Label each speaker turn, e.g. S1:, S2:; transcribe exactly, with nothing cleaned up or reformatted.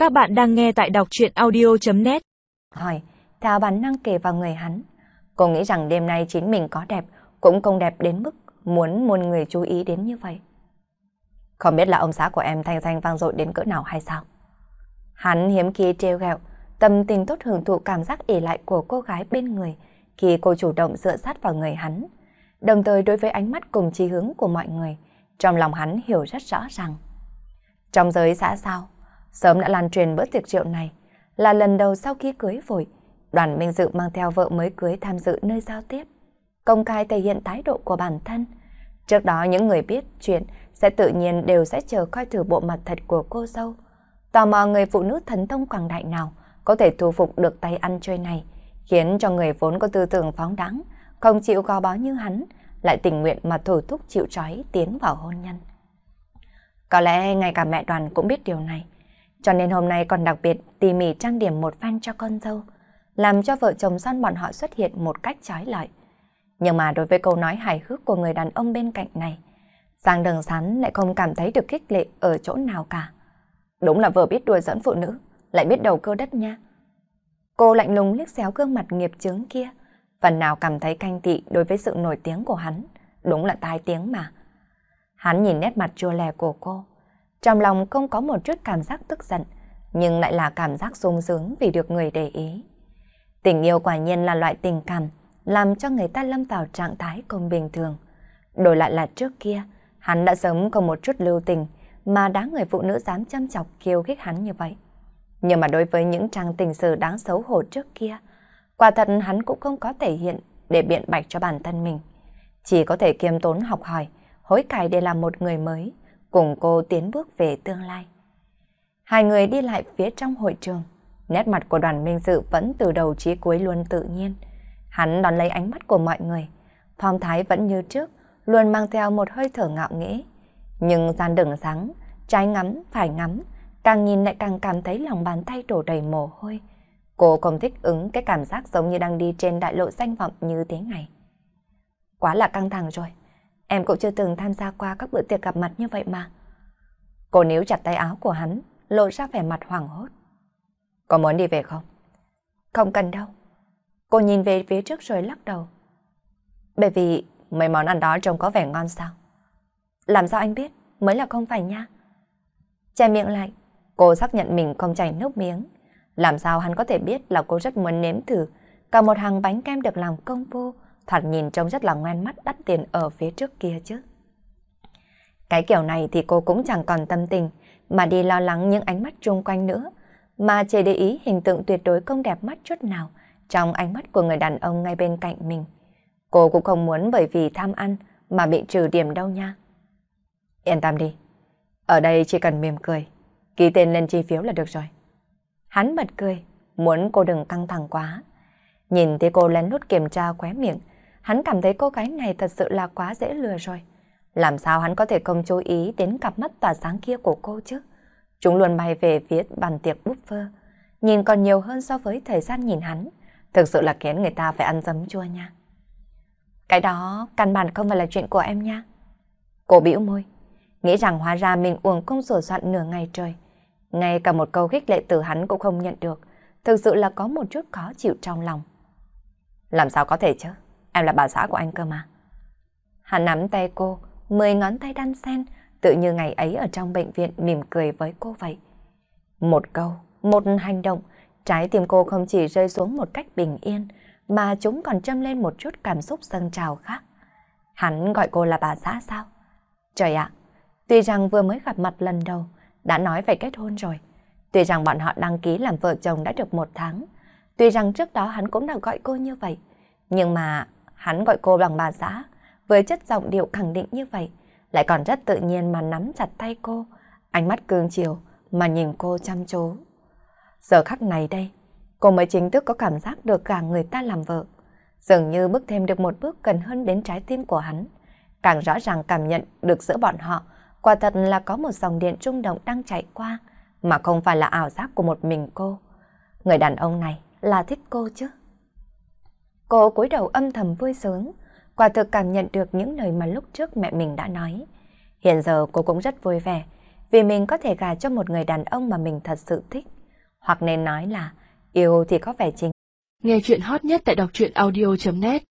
S1: Các bạn đang nghe tại đọc truyện audio chấm net.
S2: Hỏi, theo bản năng kề vào người hắn. Cô nghĩ rằng đêm nay chính mình có đẹp, cũng không đẹp đến mức muốn muôn người chú ý đến như vậy. Không biết là ông xã của em thanh danh vang dội đến cỡ nào hay sao? Hắn hiếm khi trêu ghẹo, tâm tình tốt hưởng thụ cảm giác ỷ lại của cô gái bên người khi cô chủ động dựa sát vào người hắn. Đồng thời đối với ánh mắt cùng chí hướng của mọi người, trong lòng hắn hiểu rất rõ ràng. Trong giới xã giao, sớm đã lan truyền bữa tiệc rượu này, là lần đầu sau khi cưới vội, Đoàn Minh Dự mang theo vợ mới cưới tham dự nơi giao tiếp, công khai thể hiện thái độ của bản thân. Trước đó những người biết chuyện sẽ tự nhiên đều sẽ chờ coi thử bộ mặt thật của cô dâu. Tò mò người phụ nữ thần thông quảng đại nào có thể thu phục được tay ăn chơi này, khiến cho người vốn có tư tưởng phóng đãng, không chịu gò bó như hắn, lại tình nguyện mà thủ thúc chịu trói tiến vào hôn nhân. Có lẽ ngay cả mẹ Đoàn cũng biết điều này, cho nên hôm nay còn đặc biệt tỉ mỉ trang điểm một phen cho con dâu, làm cho vợ chồng son bọn họ xuất hiện một cách chói lọi. Nhưng mà đối với câu nói hài hước của người đàn ông bên cạnh này, Giang Đường Sán lại không cảm thấy được khích lệ ở chỗ nào cả. Đúng là vừa biết đùa giỡn phụ nữ, lại biết đầu cơ đất nha. Cô lạnh lùng liếc xéo gương mặt nghiệp chướng kia, phần nào cảm thấy canh tị đối với sự nổi tiếng của hắn, đúng là tai tiếng mà. Hắn nhìn nét mặt chua lè của cô, trong lòng không có một chút cảm giác tức giận, nhưng lại là cảm giác sung sướng vì được người để ý. Tình yêu quả nhiên là loại tình cảm làm cho người ta lâm vào trạng thái không bình thường. Đổi lại là trước kia, hắn đã sớm có một chút lưu tình mà đáng người phụ nữ dám chăm chọc khiêu khích hắn như vậy. Nhưng mà đối với những trang tình sự đáng xấu hổ trước kia, quả thật hắn cũng không có thể hiện để biện bạch cho bản thân mình. Chỉ có thể kiêm tốn học hỏi, hối cải để làm một người mới, cùng cô tiến bước về tương lai. Hai người đi lại phía trong hội trường, nét mặt của Đoàn Minh Dự vẫn từ đầu chí cuối luôn tự nhiên. Hắn đón lấy ánh mắt của mọi người, phong thái vẫn như trước, luôn mang theo một hơi thở ngạo nghễ. Nhưng Giang Đường Sán, trái ngắm, phải ngắm, càng nhìn lại càng cảm thấy lòng bàn tay đổ đầy mồ hôi. Cô không thích ứng cái cảm giác giống như đang đi trên đại lộ danh vọng như thế này. Quá là căng thẳng rồi, em cũng chưa từng tham gia qua các bữa tiệc gặp mặt như vậy mà. Cô níu chặt tay áo của hắn, lộ ra vẻ mặt hoảng hốt. Có muốn đi về không? Không cần đâu. Cô nhìn về phía trước rồi lắc đầu. Bởi vì mấy món ăn đó trông có vẻ ngon sao? Làm sao anh biết? Mới là không phải nha. Che miệng lại, cô xác nhận mình không chảy nước miếng. Làm sao hắn có thể biết là cô rất muốn nếm thử cả một hàng bánh kem được làm công phu, thoạt nhìn trông rất là ngoan mắt đắt tiền ở phía trước kia chứ. Cái kiểu này thì cô cũng chẳng còn tâm tình mà đi lo lắng những ánh mắt chung quanh nữa, mà chỉ để ý hình tượng tuyệt đối không đẹp mắt chút nào trong ánh mắt của người đàn ông ngay bên cạnh mình. Cô cũng không muốn bởi vì tham ăn mà bị trừ điểm đâu nha. Yên tâm đi, ở đây chỉ cần mỉm cười, ký tên lên chi phiếu là được rồi. Hắn bật cười, muốn cô đừng căng thẳng quá. Nhìn thấy cô lén lút kiểm tra khóe miệng, hắn cảm thấy cô gái này thật sự là quá dễ lừa rồi. Làm sao hắn có thể không chú ý đến cặp mắt tỏa sáng kia của cô chứ? Chúng luôn bay về phía bàn tiệc buffet, nhìn còn nhiều hơn so với thời gian nhìn hắn. Thực sự là khiến người ta phải ăn dấm chua nha. Cái đó căn bản không phải là chuyện của em nha. Cô bĩu môi, nghĩ rằng hóa ra mình uổng công sửa soạn nửa ngày trời. Ngay cả một câu khích lệ từ hắn cũng không nhận được. Thực sự là có một chút khó chịu trong lòng. Làm sao có thể chứ? Em là bà xã của anh cơ mà. Hắn nắm tay cô, mười ngón tay đan xen, tự như ngày ấy ở trong bệnh viện mỉm cười với cô vậy. Một câu, một hành động, trái tim cô không chỉ rơi xuống một cách bình yên, mà chúng còn châm lên một chút cảm xúc dâng trào khác. Hắn gọi cô là bà xã sao? Trời ạ, tuy rằng vừa mới gặp mặt lần đầu, đã nói phải kết hôn rồi. Tuy rằng bọn họ đăng ký làm vợ chồng đã được một tháng. Tuy rằng trước đó hắn cũng đã gọi cô như vậy. Nhưng mà hắn gọi cô bằng bà xã, với chất giọng điệu khẳng định như vậy, lại còn rất tự nhiên mà nắm chặt tay cô, ánh mắt cương chiều mà nhìn cô chăm chú. Giờ khắc này đây, cô mới chính thức có cảm giác được cả người ta làm vợ. Dường như bước thêm được một bước gần hơn đến trái tim của hắn. Càng rõ ràng cảm nhận được giữa bọn họ, quả thật là có một dòng điện rung động đang chạy qua, mà không phải là ảo giác của một mình cô. Người đàn ông này là thích cô chứ? Cô cúi đầu âm thầm vui sướng, quả thực cảm nhận được những lời mà lúc trước mẹ mình đã nói. Hiện giờ cô cũng rất vui vẻ, vì mình có thể gả cho một người đàn ông mà mình thật sự thích. Hoặc nên nói là yêu thì có vẻ chính.
S1: Nghe chuyện hot nhất tại đọc truyện audio chấm net